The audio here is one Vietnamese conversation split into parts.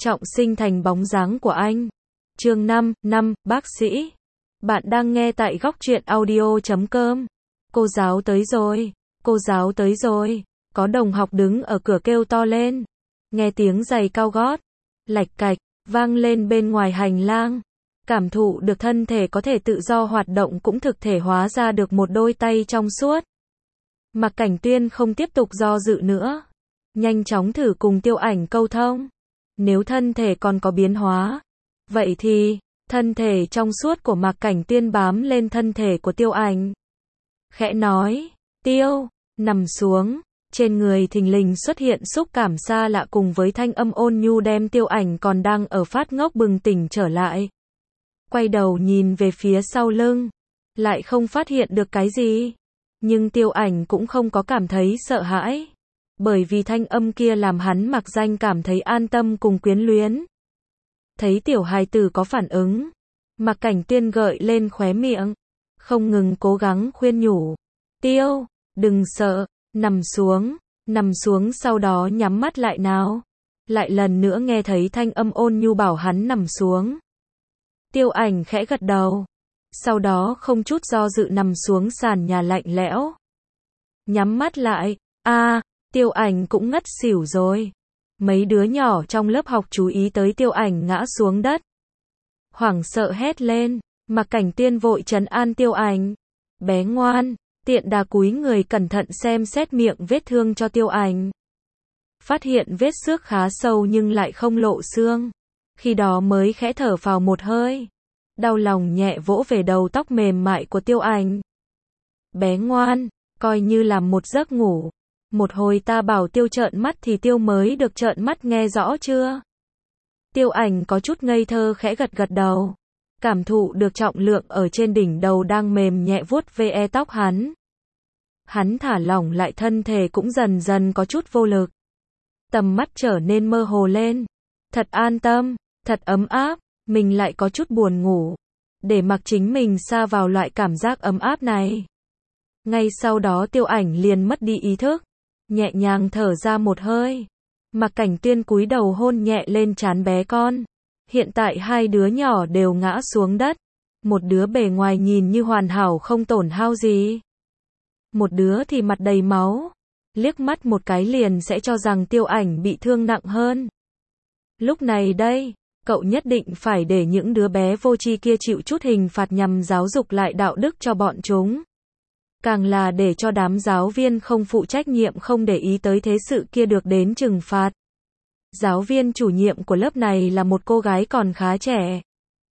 trọng sinh thành bóng dáng của anh. Chương 5, bác sĩ. Bạn đang nghe tại góc truyện audio.com. Cô giáo tới rồi, cô giáo tới rồi. Có đồng học đứng ở cửa kêu to lên. Nghe tiếng giày cao gót, lạch cạch, vang lên bên ngoài hành lang. Cảm thụ được thân thể có thể tự do hoạt động cũng thực thể hóa ra được một đôi tay trong suốt. Mạc Cảnh Tuyên không tiếp tục do dự nữa. Nhanh chóng thử cùng Tiêu Ảnh câu thông. Nếu thân thể còn có biến hóa, vậy thì, thân thể trong suốt của Mạc Cảnh Tuyên bám lên thân thể của Tiêu Ảnh. Khẽ nói, Tiêu, nằm xuống. Trên người thình lình xuất hiện xúc cảm xa lạ cùng với thanh âm ôn nhu đem Tiêu Ảnh còn đang ở phát ngốc bừng tỉnh trở lại. Quay đầu nhìn về phía sau lưng, lại không phát hiện được cái gì. Nhưng Tiêu Ảnh cũng không có cảm thấy sợ hãi. Bởi vì thanh âm kia làm hắn mặc danh cảm thấy an tâm cùng quyến luyến. Thấy tiểu hài tử có phản ứng, Mạc Cảnh Tuyên gợi lên khóe miệng, không ngừng cố gắng khuyên nhủ. Tiêu, đừng sợ, nằm xuống sau đó nhắm mắt lại nào. Lại lần nữa nghe thấy thanh âm ôn nhu bảo hắn nằm xuống. Tiêu Ảnh khẽ gật đầu. Sau đó không chút do dự nằm xuống sàn nhà lạnh lẽo. Nhắm mắt lại, Tiêu Ảnh cũng ngất xỉu rồi. Mấy đứa nhỏ trong lớp học chú ý tới Tiêu Ảnh ngã xuống đất. Hoảng sợ hét lên, Mạc Cảnh Tuyên vội trấn an Tiêu Ảnh. Bé ngoan, tiện đà cúi người cẩn thận xem xét miệng vết thương cho Tiêu Ảnh. Phát hiện vết xước khá sâu nhưng lại không lộ xương. Khi đó mới khẽ thở phào một hơi. Đau lòng nhẹ vỗ về đầu tóc mềm mại của Tiêu Ảnh. Bé ngoan, coi như là một giấc ngủ. Một hồi ta bảo Tiêu trợn mắt thì Tiêu mới được trợn mắt, nghe rõ chưa? Tiêu Ảnh có chút ngây thơ khẽ gật gật đầu. Cảm thụ được trọng lượng ở trên đỉnh đầu đang mềm nhẹ vuốt ve tóc hắn. Hắn thả lỏng lại, thân thể cũng dần dần có chút vô lực. Tầm mắt trở nên mơ hồ lên. Thật an tâm, thật ấm áp, mình lại có chút buồn ngủ. Để mặc chính mình sa vào loại cảm giác ấm áp này. Ngay sau đó Tiêu Ảnh liền mất đi ý thức. Nhẹ nhàng thở ra một hơi. Mạc Cảnh Tuyên cúi đầu hôn nhẹ lên trán bé con. Hiện tại hai đứa nhỏ đều ngã xuống đất. Một đứa bề ngoài nhìn như hoàn hảo không tổn hao gì. Một đứa thì mặt đầy máu. Liếc mắt một cái liền sẽ cho rằng Tiêu Ảnh bị thương nặng hơn. Lúc này đây, cậu nhất định phải để những đứa bé vô tri kia chịu chút hình phạt nhằm giáo dục lại đạo đức cho bọn chúng. Càng là để cho đám giáo viên không phụ trách nhiệm không để ý tới thế sự kia được đến trừng phạt. Giáo viên chủ nhiệm của lớp này là một cô gái còn khá trẻ.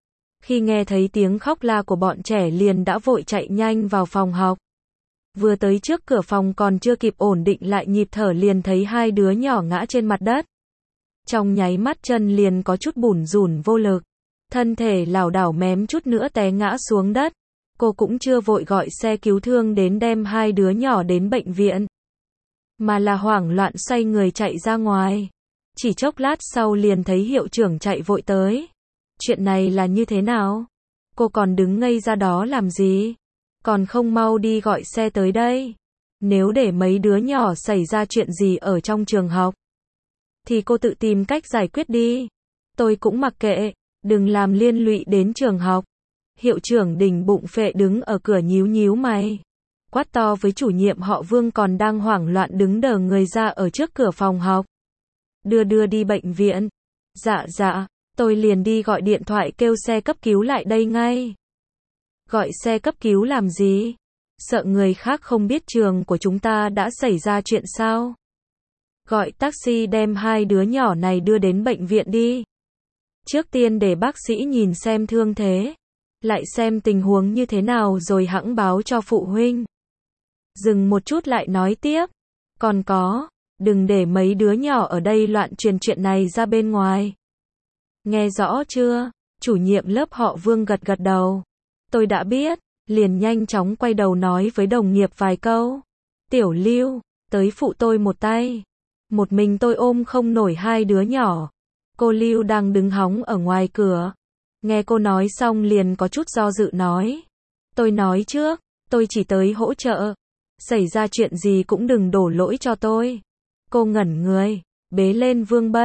Khi nghe thấy tiếng khóc la của bọn trẻ liền đã vội chạy nhanh vào phòng học. Vừa tới trước cửa phòng còn chưa kịp ổn định lại nhịp thở liền thấy hai đứa nhỏ ngã trên mặt đất. Trong nháy mắt chân liền có chút bủn rủn vô lực. Thân thể lảo đảo mém chút nữa té ngã xuống đất. Cô cũng chưa vội gọi xe cứu thương đến đem hai đứa nhỏ đến bệnh viện. Mà là hoảng loạn xoay người chạy ra ngoài. Chỉ chốc lát sau liền thấy hiệu trưởng chạy vội tới. Chuyện này là như thế nào? Cô còn đứng ngây ra đó làm gì? Còn không mau đi gọi xe tới đây. Nếu để mấy đứa nhỏ xảy ra chuyện gì ở trong trường học, thì cô tự tìm cách giải quyết đi. Tôi cũng mặc kệ, đừng làm liên lụy đến trường học. Hiệu trưởng Đình bụng phệ đứng ở cửa nhíu nhíu mày. Quát to với chủ nhiệm họ Vương còn đang hoảng loạn đứng đờ người ra ở trước cửa phòng học. Đưa đi bệnh viện. Dạ, tôi liền đi gọi điện thoại kêu xe cấp cứu lại đây ngay. Gọi xe cấp cứu làm gì? Sợ người khác không biết trường của chúng ta đã xảy ra chuyện sao? Gọi taxi đem hai đứa nhỏ này đưa đến bệnh viện đi. Trước tiên để bác sĩ nhìn xem thương thế. Lại xem tình huống như thế nào rồi hẵng báo cho phụ huynh. Dừng một chút lại nói tiếp. Còn có, đừng để mấy đứa nhỏ ở đây loạn truyền chuyện này ra bên ngoài. Nghe rõ chưa? Chủ nhiệm lớp họ Vương gật gật đầu. Tôi đã biết, liền nhanh chóng quay đầu nói với đồng nghiệp vài câu. Tiểu Lưu, tới phụ tôi một tay. Một mình tôi ôm không nổi hai đứa nhỏ. Cô Lưu đang đứng hóng ở ngoài cửa. Nghe cô nói xong liền có chút do dự nói. Tôi nói trước, tôi chỉ tới hỗ trợ. Xảy ra chuyện gì cũng đừng đổ lỗi cho tôi. Cô ngẩn người, bế lên Vương Bân.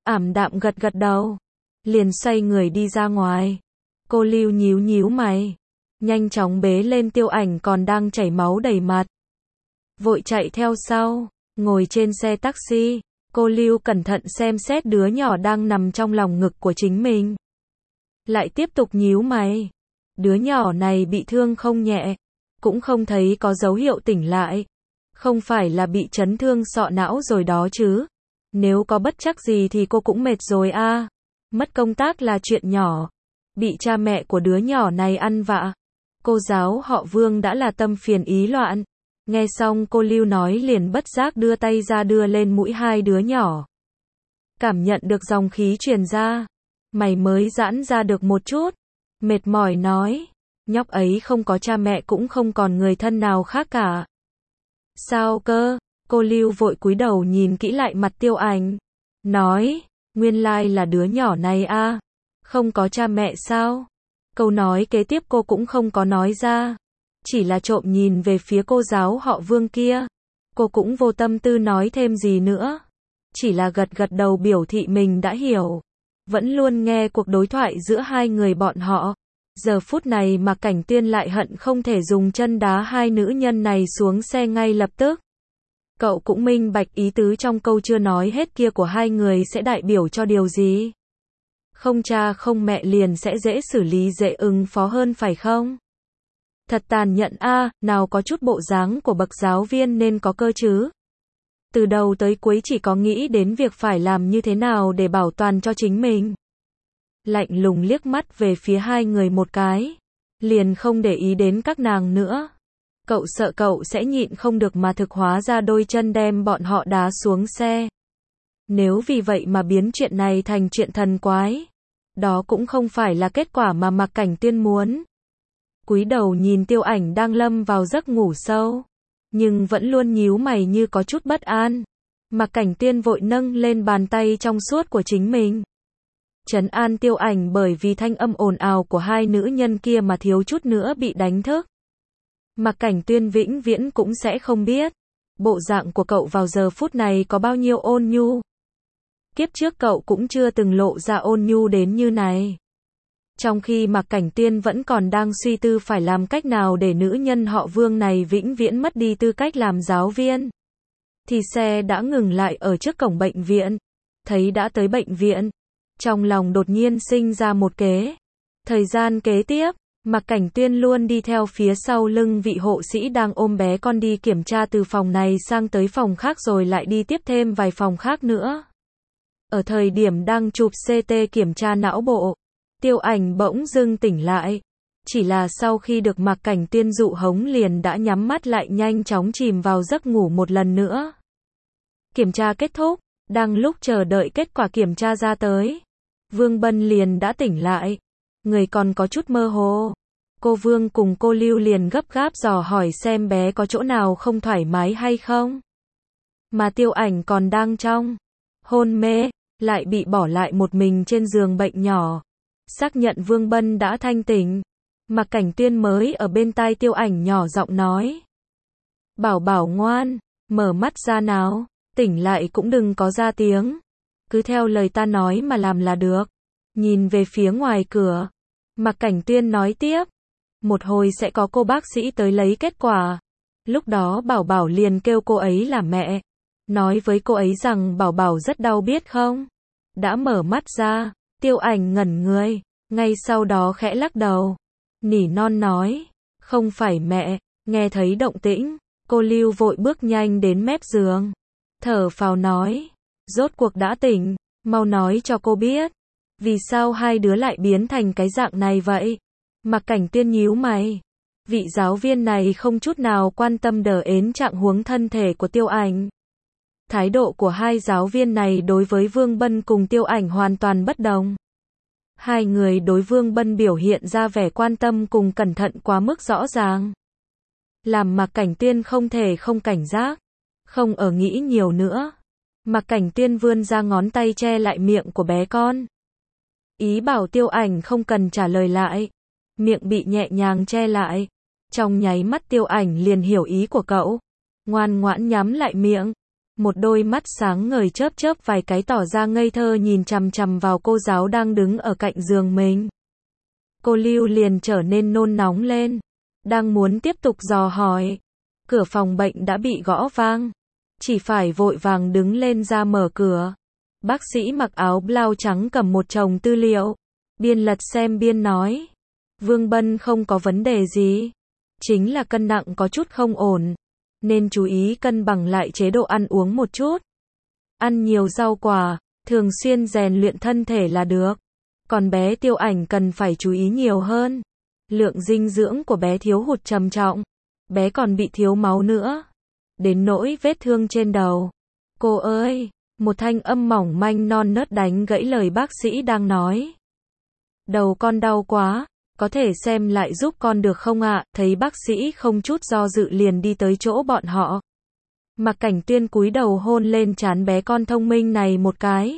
ảm đạm gật gật đầu, liền xoay người đi ra ngoài. Cô Lưu nhíu nhíu mày, nhanh chóng bế lên Tiêu Ảnh còn đang chảy máu đầy mặt. Vội chạy theo sau, ngồi trên xe taxi, cô Lưu cẩn thận xem xét đứa nhỏ đang nằm trong lòng ngực của chính mình. Lại tiếp tục nhíu mày. Đứa nhỏ này bị thương không nhẹ, cũng không thấy có dấu hiệu tỉnh lại. Không phải là bị chấn thương sọ não rồi đó chứ. Nếu có bất trắc gì thì cô cũng mệt rồi a. Mất công tác là chuyện nhỏ. Bị cha mẹ của đứa nhỏ này ăn vạ. Cô giáo họ Vương đã là tâm phiền ý loạn. Nghe xong cô Lưu nói liền bất giác đưa tay ra đưa lên mũi hai đứa nhỏ. Cảm nhận được dòng khí truyền ra. Mày mới giãn ra được một chút. Mệt mỏi nói. Nhóc ấy không có cha mẹ cũng không còn người thân nào khác cả. Sao cơ? Cô Lưu vội cúi đầu nhìn kỹ lại mặt Tiêu Ảnh. Nói. Nguyên lai là đứa nhỏ này a. Không có cha mẹ sao? Câu nói kế tiếp cô cũng không có nói ra. Chỉ là trộm nhìn về phía cô giáo họ Vương kia. Cô cũng vô tâm tư nói thêm gì nữa. Chỉ là gật gật đầu biểu thị mình đã hiểu. Vẫn luôn nghe cuộc đối thoại giữa hai người bọn họ. Giờ phút này mà Cảnh Tuyên lại hận không thể dùng chân đá hai nữ nhân này xuống xe ngay lập tức. Cậu cũng minh bạch ý tứ trong câu chưa nói hết kia của hai người sẽ đại biểu cho điều gì. Không cha không mẹ liền sẽ dễ xử lý dễ ứng phó hơn phải không? Thật tàn nhẫn a, nào có chút bộ dáng của bậc giáo viên nên có cơ chứ. Từ đầu tới cuối chỉ có nghĩ đến việc phải làm như thế nào để bảo toàn cho chính mình. Lạnh lùng liếc mắt về phía hai người một cái. Liền không để ý đến các nàng nữa. Cậu sợ cậu sẽ nhịn không được mà thực hóa ra đôi chân đem bọn họ đá xuống xe. Nếu vì vậy mà biến chuyện này thành chuyện thần quái. Đó cũng không phải là kết quả mà Mạc Cảnh Tuyên muốn. Cúi đầu nhìn Tiêu Ảnh đang lâm vào giấc ngủ sâu. Nhưng vẫn luôn nhíu mày như có chút bất an. Mạc Cảnh Tuyên vội nâng lên bàn tay trong suốt của chính mình. Trấn an Tiêu Ảnh bởi vì thanh âm ồn ào của hai nữ nhân kia mà thiếu chút nữa bị đánh thức. Mạc Cảnh Tuyên vĩnh viễn cũng sẽ không biết. Bộ dạng của cậu vào giờ phút này có bao nhiêu ôn nhu. Kiếp trước cậu cũng chưa từng lộ ra ôn nhu đến như này. Trong khi Mạc Cảnh Tuyên vẫn còn đang suy tư phải làm cách nào để nữ nhân họ Vương này vĩnh viễn mất đi tư cách làm giáo viên. Thì xe đã ngừng lại ở trước cổng bệnh viện. Thấy đã tới bệnh viện. Trong lòng đột nhiên sinh ra một kế. Thời gian kế tiếp, Mạc Cảnh Tuyên luôn đi theo phía sau lưng vị hộ sĩ đang ôm bé con đi kiểm tra từ phòng này sang tới phòng khác rồi lại đi tiếp thêm vài phòng khác nữa. Ở thời điểm đang chụp CT kiểm tra não bộ, Tiêu Ảnh bỗng dưng tỉnh lại. Chỉ là sau khi được Mạc Cảnh Tuyên dụ hống liền đã nhắm mắt lại nhanh chóng chìm vào giấc ngủ một lần nữa. Kiểm tra kết thúc, đang lúc chờ đợi kết quả kiểm tra ra tới. Vương Bân liền đã tỉnh lại. Người còn có chút mơ hồ. Cô Vương cùng cô Lưu liền gấp gáp dò hỏi xem bé có chỗ nào không thoải mái hay không. Mà Tiêu Ảnh còn đang trong hôn mê, lại bị bỏ lại một mình trên giường bệnh nhỏ. Xác nhận Vương Bân đã thanh tỉnh. Mạc Cảnh Tuyên mới ở bên tai Tiêu Ảnh nhỏ giọng nói. Bảo bảo ngoan, mở mắt ra nào, tỉnh lại cũng đừng có ra tiếng. Cứ theo lời ta nói mà làm là được. Nhìn về phía ngoài cửa. Mạc Cảnh Tuyên nói tiếp. Một hồi sẽ có cô bác sĩ tới lấy kết quả. Lúc đó bảo bảo liền kêu cô ấy là mẹ. Nói với cô ấy rằng bảo bảo rất đau biết không? Đã mở mắt ra, Tiêu Ảnh ngẩn người. Ngay sau đó khẽ lắc đầu. Nỉ non nói. Không phải mẹ. Nghe thấy động tĩnh. Cô Lưu vội bước nhanh đến mép giường. Thở phào nói. Rốt cuộc đã tỉnh. Mau nói cho cô biết. Vì sao hai đứa lại biến thành cái dạng này vậy? Mạc Cảnh Tuyên nhíu mày. Vị giáo viên này không chút nào quan tâm đờ ến trạng huống thân thể của Tiêu Ảnh. Thái độ của hai giáo viên này đối với Vương Bân cùng Tiêu Ảnh hoàn toàn bất đồng. Hai người đối Vương Bân biểu hiện ra vẻ quan tâm cùng cẩn thận quá mức rõ ràng. Làm Mạc Cảnh Tuyên không thể không cảnh giác. Không ở nghĩ nhiều nữa. Mạc Cảnh Tuyên vươn ra ngón tay che lại miệng của bé con. Ý bảo Tiêu Ảnh không cần trả lời lại. Miệng bị nhẹ nhàng che lại. Trong nháy mắt Tiêu Ảnh liền hiểu ý của cậu. Ngoan ngoãn nhắm lại miệng. một đôi mắt sáng ngời chớp chớp vài cái tỏ ra ngây thơ nhìn chằm chằm vào cô giáo đang đứng ở cạnh giường mình. Cô Lưu liền trở nên nôn nóng lên, đang muốn tiếp tục dò hỏi. Cửa phòng bệnh đã bị gõ vang, chỉ phải vội vàng đứng lên ra mở cửa. Bác sĩ mặc áo blau trắng cầm một chồng tư liệu, biên lật xem biên nói. Vương Bân không có vấn đề gì, chính là cân nặng có chút không ổn, nên chú ý cân bằng lại chế độ ăn uống một chút. Ăn nhiều rau quả, thường xuyên rèn luyện thân thể là được. Còn bé Tiêu Ảnh cần phải chú ý nhiều hơn. Lượng dinh dưỡng của bé thiếu hụt trầm trọng. Bé còn bị thiếu máu nữa. Đến nỗi vết thương trên đầu. Cô ơi, một thanh âm mỏng manh non nớt đánh gãy lời bác sĩ đang nói. Đầu con đau quá, có thể xem lại giúp con được không ạ? Thấy bác sĩ không chút do dự liền đi tới chỗ bọn họ. Mạc Cảnh Tuyên cúi đầu hôn lên trán bé con thông minh này một cái.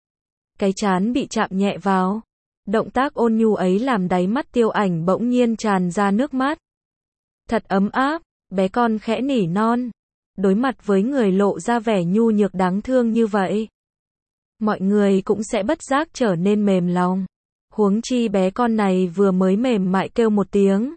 Cái trán bị chạm nhẹ vào. Động tác ôn nhu ấy làm đáy mắt Tiêu Ảnh bỗng nhiên tràn ra nước mắt. Thật ấm áp, bé con khẽ nỉ non. Đối mặt với người lộ ra vẻ nhu nhược đáng thương như vậy, mọi người cũng sẽ bất giác trở nên mềm lòng. Huống chi bé con này vừa mới mềm mại kêu một tiếng.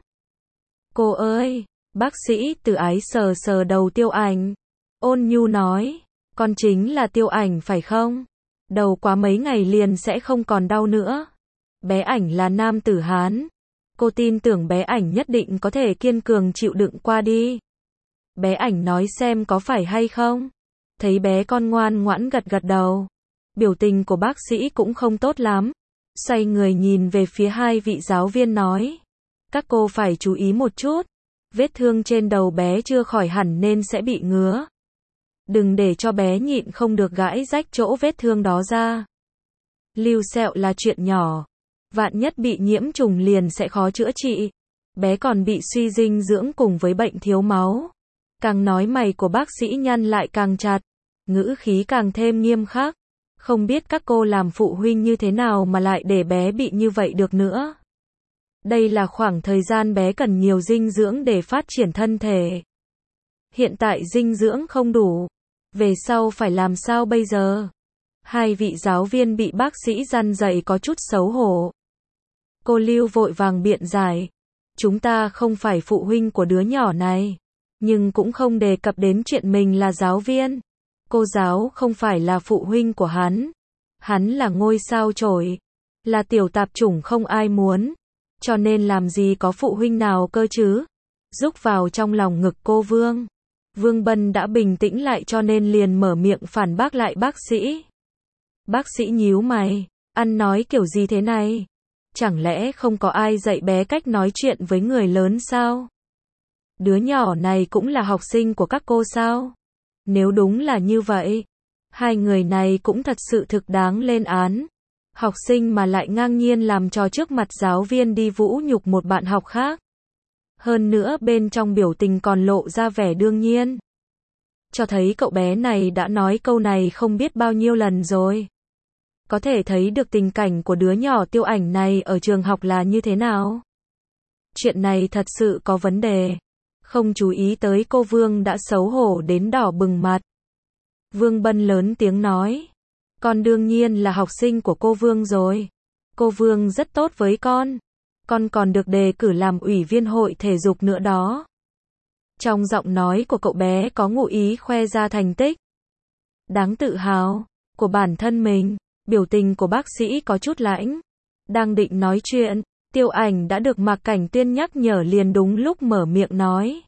Cô ơi, bác sĩ Từ Ái sờ sờ đầu Tiêu Ảnh. Ôn nhu nói, con chính là Tiêu Ảnh phải không? Đầu quá mấy ngày liền sẽ không còn đau nữa. Bé Ảnh là nam tử Hán. Cô tin tưởng bé Ảnh nhất định có thể kiên cường chịu đựng qua đi. Bé Ảnh nói xem có phải hay không? Thấy bé con ngoan ngoãn gật gật đầu. Biểu tình của bác sĩ cũng không tốt lắm. Xoay người nhìn về phía hai vị giáo viên nói. Các cô phải chú ý một chút. Vết thương trên đầu bé chưa khỏi hẳn nên sẽ bị ngứa. Đừng để cho bé nhịn không được gãi rách chỗ vết thương đó ra. Lưu sẹo là chuyện nhỏ. Vạn nhất bị nhiễm trùng liền sẽ khó chữa trị. Bé còn bị suy dinh dưỡng cùng với bệnh thiếu máu. Càng nói mày của bác sĩ nhăn lại càng chặt. Ngữ khí càng thêm nghiêm khắc. Không biết các cô làm phụ huynh như thế nào mà lại để bé bị như vậy được nữa. Đây là khoảng thời gian bé cần nhiều dinh dưỡng để phát triển thân thể. Hiện tại dinh dưỡng không đủ. Về sau phải làm sao bây giờ? Hai vị giáo viên bị bác sĩ răn dạy có chút xấu hổ. Cô Lưu vội vàng biện giải. Chúng ta không phải phụ huynh của đứa nhỏ này. Nhưng cũng không đề cập đến chuyện mình là giáo viên. Cô giáo không phải là phụ huynh của hắn. Hắn là ngôi sao chổi. Là tiểu tạp chủng không ai muốn. Cho nên làm gì có phụ huynh nào cơ chứ? Rúc vào trong lòng ngực cô Vương. Vương Bân đã bình tĩnh lại cho nên liền mở miệng phản bác lại bác sĩ. Bác sĩ nhíu mày. Ăn nói kiểu gì thế này? Chẳng lẽ không có ai dạy bé cách nói chuyện với người lớn sao? Đứa nhỏ này cũng là học sinh của các cô sao? Nếu đúng là như vậy, hai người này cũng thật sự thực đáng lên án. Học sinh mà lại ngang nhiên làm trò trước mặt giáo viên đi vũ nhục một bạn học khác. Hơn nữa bên trong biểu tình còn lộ ra vẻ đương nhiên. Cho thấy cậu bé này đã nói câu này không biết bao nhiêu lần rồi. Có thể thấy được tình cảnh của đứa nhỏ Tiêu Ảnh này ở trường học là như thế nào. Chuyện này thật sự có vấn đề. Không chú ý tới cô Vương đã xấu hổ đến đỏ bừng mặt. Vương Bân lớn tiếng nói. Con đương nhiên là học sinh của cô Vương rồi. Cô Vương rất tốt với con. Con còn được đề cử làm ủy viên hội thể dục nữa đó. Trong giọng nói của cậu bé có ngụ ý khoe ra thành tích đáng tự hào của bản thân mình. Biểu tình của bác sĩ có chút lãnh. Đang định nói chuyện, Tiêu Ảnh đã được Mạc Cảnh Tuyên nhắc nhở liền đúng lúc mở miệng nói.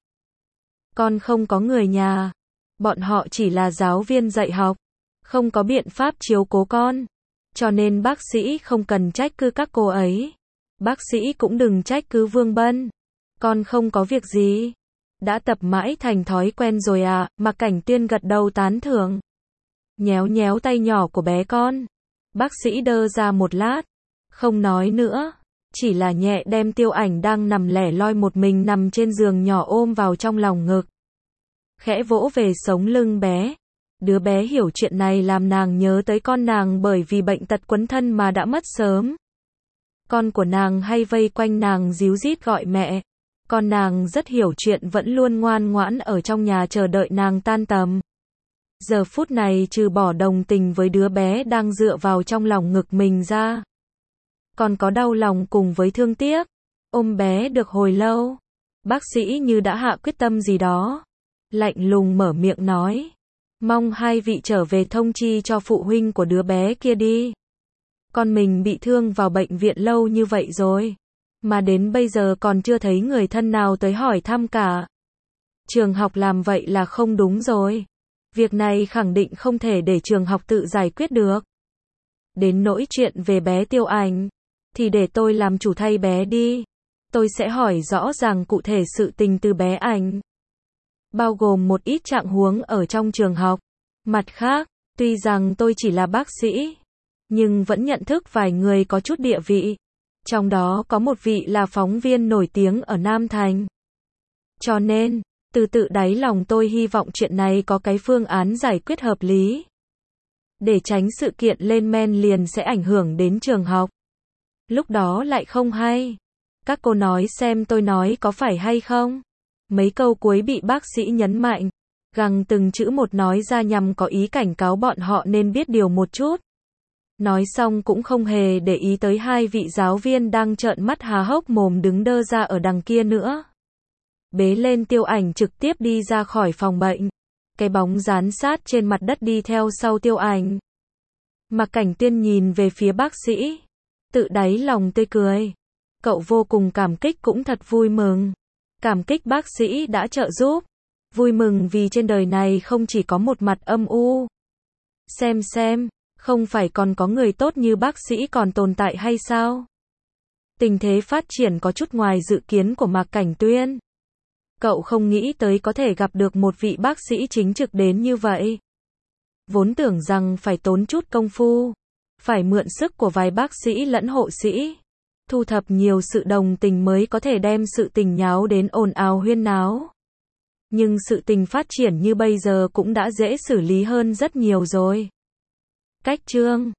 Con không có người nhà. Bọn họ chỉ là giáo viên dạy học. Không có biện pháp chiếu cố con. Cho nên bác sĩ không cần trách cứ các cô ấy. Bác sĩ cũng đừng trách cứ Vương Bân. Con không có việc gì. Đã tập mãi thành thói quen rồi à? Mạc Cảnh Tuyên gật đầu tán thưởng. Nhéo nhéo tay nhỏ của bé con. Bác sĩ đơ ra một lát. Không nói nữa. Chỉ là nhẹ đem Tiêu Ảnh đang nằm lẻ loi một mình nằm trên giường nhỏ ôm vào trong lòng ngực. Khẽ vỗ về sống lưng bé. Đứa bé hiểu chuyện này làm nàng nhớ tới con nàng bởi vì bệnh tật quấn thân mà đã mất sớm. Con của nàng hay vây quanh nàng ríu rít gọi mẹ. Con nàng rất hiểu chuyện vẫn luôn ngoan ngoãn ở trong nhà chờ đợi nàng tan tầm. Giờ phút này trừ bỏ đồng tình với đứa bé đang dựa vào trong lòng ngực mình ra, còn có đau lòng cùng với thương tiếc. Ôm bé được hồi lâu, bác sĩ như đã hạ quyết tâm gì đó, lạnh lùng mở miệng nói, mong hai vị trở về thông chi cho phụ huynh của đứa bé kia đi. Con mình bị thương vào bệnh viện lâu như vậy rồi, mà đến bây giờ còn chưa thấy người thân nào tới hỏi thăm cả. Trường học làm vậy là không đúng rồi. Việc này khẳng định không thể để trường học tự giải quyết được. Đến nỗi chuyện về bé Tiêu Ảnh, thì để tôi làm chủ thay bé đi. Tôi sẽ hỏi rõ ràng cụ thể sự tình từ bé Ảnh, bao gồm một ít trạng huống ở trong trường học. Mặt khác, tuy rằng tôi chỉ là bác sĩ, nhưng vẫn nhận thức vài người có chút địa vị. Trong đó có một vị là phóng viên nổi tiếng ở Nam Thành. Cho nên, từ tự đáy lòng tôi hy vọng chuyện này có cái phương án giải quyết hợp lý. Để tránh sự kiện lên men liền sẽ ảnh hưởng đến trường học. Lúc đó lại không hay. Các cô nói xem tôi nói có phải hay không? Mấy câu cuối bị bác sĩ nhấn mạnh, gằng từng chữ một nói ra nhằm có ý cảnh cáo bọn họ nên biết điều một chút. Nói xong cũng không hề để ý tới hai vị giáo viên đang trợn mắt há hốc mồm đứng đơ ra ở đằng kia nữa. Bế lên Tiêu Ảnh trực tiếp đi ra khỏi phòng bệnh. Cái bóng dán sát trên mặt đất đi theo sau Tiêu Ảnh. Mạc Cảnh Tuyên nhìn về phía bác sĩ, tự đáy lòng tươi cười. Cậu vô cùng cảm kích cũng thật vui mừng. Cảm kích bác sĩ đã trợ giúp. Vui mừng vì trên đời này không chỉ có một mặt âm u. Xem, không phải còn có người tốt như bác sĩ còn tồn tại hay sao? Tình thế phát triển có chút ngoài dự kiến của Mạc Cảnh Tuyên. Cậu không nghĩ tới có thể gặp được một vị bác sĩ chính trực đến như vậy. Vốn tưởng rằng phải tốn chút công phu, phải mượn sức của vài bác sĩ lẫn hộ sĩ, thu thập nhiều sự đồng tình mới có thể đem sự tình nháo đến ồn ào huyên náo. Nhưng sự tình phát triển như bây giờ cũng đã dễ xử lý hơn rất nhiều rồi. Cách chương